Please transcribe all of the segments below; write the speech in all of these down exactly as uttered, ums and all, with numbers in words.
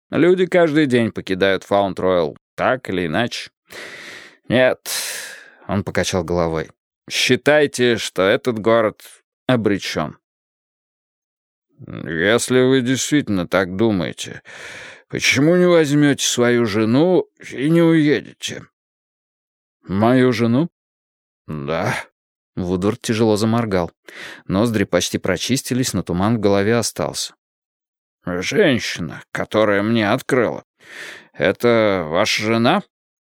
Люди каждый день покидают Фаунд-Ройл, так или иначе. Нет, он покачал головой. Считайте, что этот город обречен. Если вы действительно так думаете, почему не возьмете свою жену и не уедете? Мою жену? Да. Вудвард тяжело заморгал. Ноздри почти прочистились, но туман в голове остался. «Женщина, которая мне открыла, это ваша жена?»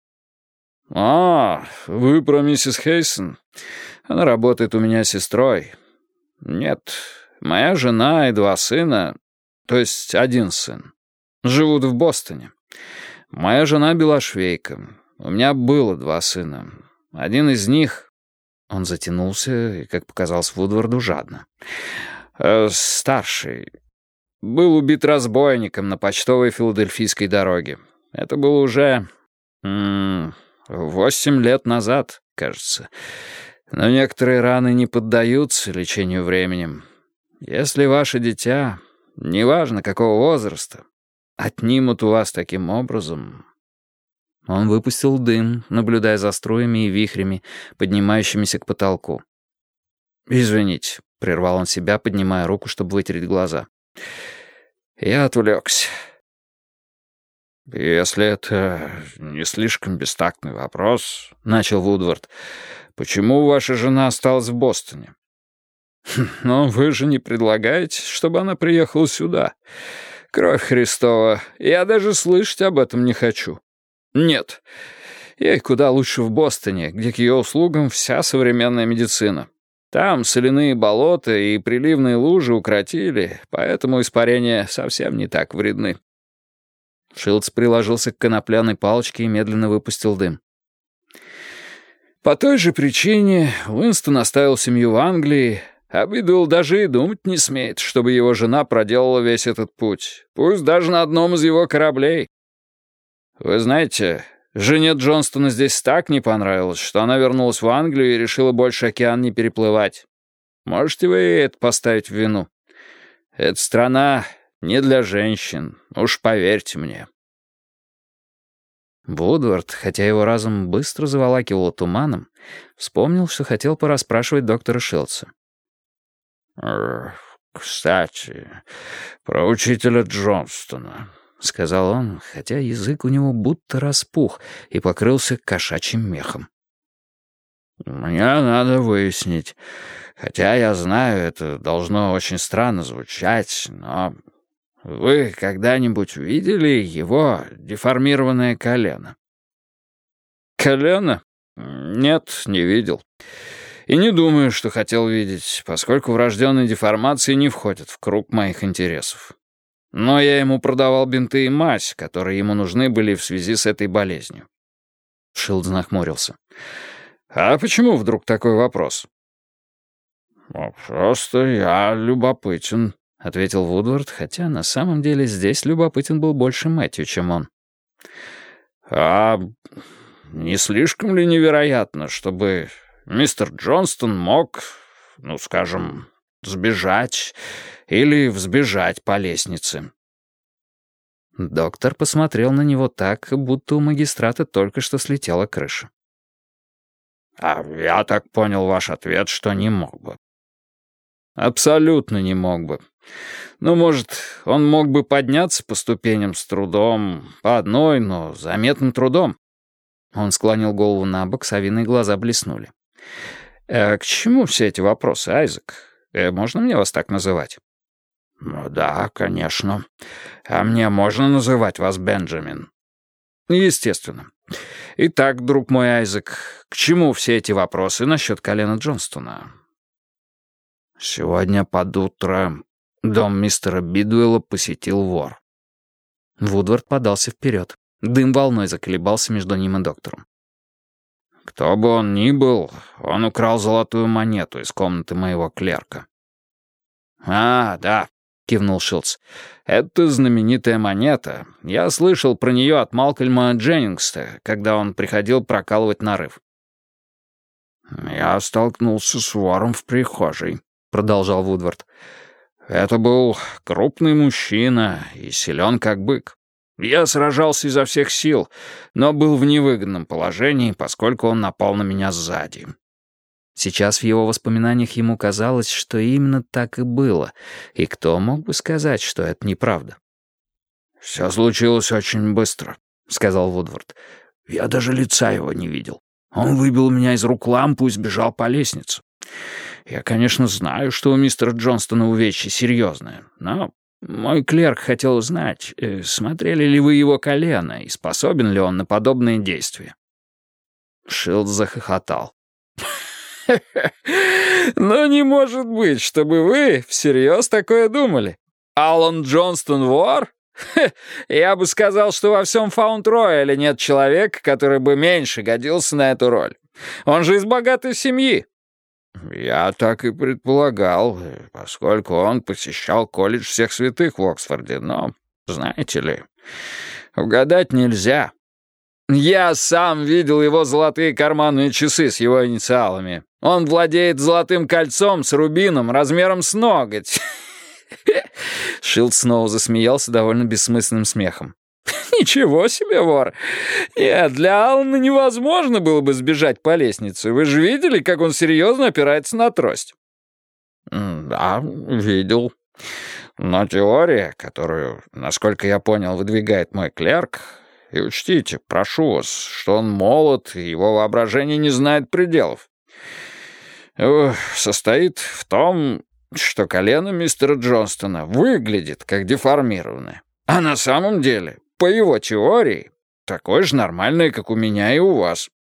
«А, вы про миссис Хейсон? Она работает у меня сестрой. Нет, моя жена и два сына, то есть один сын, живут в Бостоне. Моя жена белошвейка. У меня было два сына. Один из них...» Он затянулся и, как показалось Вудварду, жадно. Э, «Старший. Был убит разбойником на почтовой филадельфийской дороге. Это было уже... М- восемь лет назад, кажется. Но некоторые раны не поддаются лечению временем. Если ваше дитя, неважно какого возраста, отнимут у вас таким образом...» Он выпустил дым, наблюдая за струями и вихрями, поднимающимися к потолку. «Извините», — прервал он себя, поднимая руку, чтобы вытереть глаза. «Я отвлекся». «Если это не слишком бестактный вопрос», — начал Вудвард, «почему ваша жена осталась в Бостоне?» «Но вы же не предлагаете, чтобы она приехала сюда. Кровь Христова, я даже слышать об этом не хочу». «Нет, ей куда лучше в Бостоне, где к ее услугам вся современная медицина. Там соляные болота и приливные лужи укротили, поэтому испарения совсем не так вредны». Шилдс приложился к конопляной палочке и медленно выпустил дым. «По той же причине Уинстон оставил семью в Англии, а Бидуэлл даже и думать не смеет, чтобы его жена проделала весь этот путь, пусть даже на одном из его кораблей. Вы знаете, жене Джонстона здесь так не понравилось, что она вернулась в Англию и решила больше океан не переплывать. Можете вы ей это поставить в вину? Эта страна не для женщин, уж поверьте мне». Вудвард, хотя его разум быстро заволакивало туманом, вспомнил, что хотел порасспрашивать доктора Шилдса. «Кстати, про учителя Джонстона», — сказал он, хотя язык у него будто распух и покрылся кошачьим мехом. «Мне надо выяснить, хотя я знаю, это должно очень странно звучать, но вы когда-нибудь видели его деформированное колено?» «Колено? Нет, не видел. И не думаю, что хотел видеть, поскольку врожденные деформации не входят в круг моих интересов. Но я ему продавал бинты и мазь, которые ему нужны были в связи с этой болезнью». Шилдс нахмурился. «А почему вдруг такой вопрос?» «Ну, просто я любопытен», — ответил Вудвард, хотя на самом деле здесь любопытен был больше Мэтью, чем он. «А не слишком ли невероятно, чтобы мистер Джонстон мог, ну, скажем, сбежать или взбежать по лестнице?» Доктор посмотрел на него так, будто у магистрата только что слетела крыша. «А я так понял ваш ответ, что не мог бы». «Абсолютно не мог бы. Ну, может, он мог бы подняться по ступеням с трудом, по одной, но заметным трудом». Он склонил голову на бок, совиные глаза блеснули. «Э, «К чему все эти вопросы, Айзек? Э, можно мне вас так называть?» «Ну да, конечно. А мне можно называть вас Бенджамин?» «Естественно. Итак, друг мой Айзек, к чему все эти вопросы насчет колена Джонстона?» «Сегодня под утро дом мистера Бидуэлла посетил вор». Вудвард подался вперед. Дым волной заколебался между ним и доктором. «Кто бы он ни был, он украл золотую монету из комнаты моего клерка». «А, да», — кивнул Шилдс. «Это знаменитая монета. Я слышал про нее от Малкольма Дженнингса, когда он приходил прокалывать нарыв». «Я столкнулся с вором в прихожей», — продолжал Вудвард. «Это был крупный мужчина и силен как бык. Я сражался изо всех сил, но был в невыгодном положении, поскольку он напал на меня сзади». Сейчас в его воспоминаниях ему казалось, что именно так и было, и кто мог бы сказать, что это неправда? «Все случилось очень быстро», — сказал Вудвард. «Я даже лица его не видел. Он выбил у меня из рук лампу и сбежал по лестнице. Я, конечно, знаю, что у мистера Джонстона увечье серьезное, но мой клерк хотел узнать, смотрели ли вы его колено и способен ли он на подобные действия». Шилд захохотал. «Ну, не может быть, чтобы вы всерьез такое думали. Алан Джонстон вор? Я бы сказал, что во всем Фаунд-Рояле нет человека, который бы меньше годился на эту роль. Он же из богатой семьи». «Я так и предполагал, поскольку он посещал колледж всех святых в Оксфорде, но, знаете ли, угадать нельзя. Я сам видел его золотые карманные часы с его инициалами. Он владеет золотым кольцом с рубином размером с ноготь». Шилд снова засмеялся довольно бессмысленным смехом. «Ничего себе, вор! Нет, для Алана невозможно было бы сбежать по лестнице. Вы же видели, как он серьезно опирается на трость?» «Да, видел. Но теория, которую, насколько я понял, выдвигает мой клерк, и учтите, прошу вас, что он молод, и его воображение не знает пределов, состоит в том, что колено мистера Джонстона выглядит как деформированное, а на самом деле, по его теории, такое же нормальное, как у меня и у вас.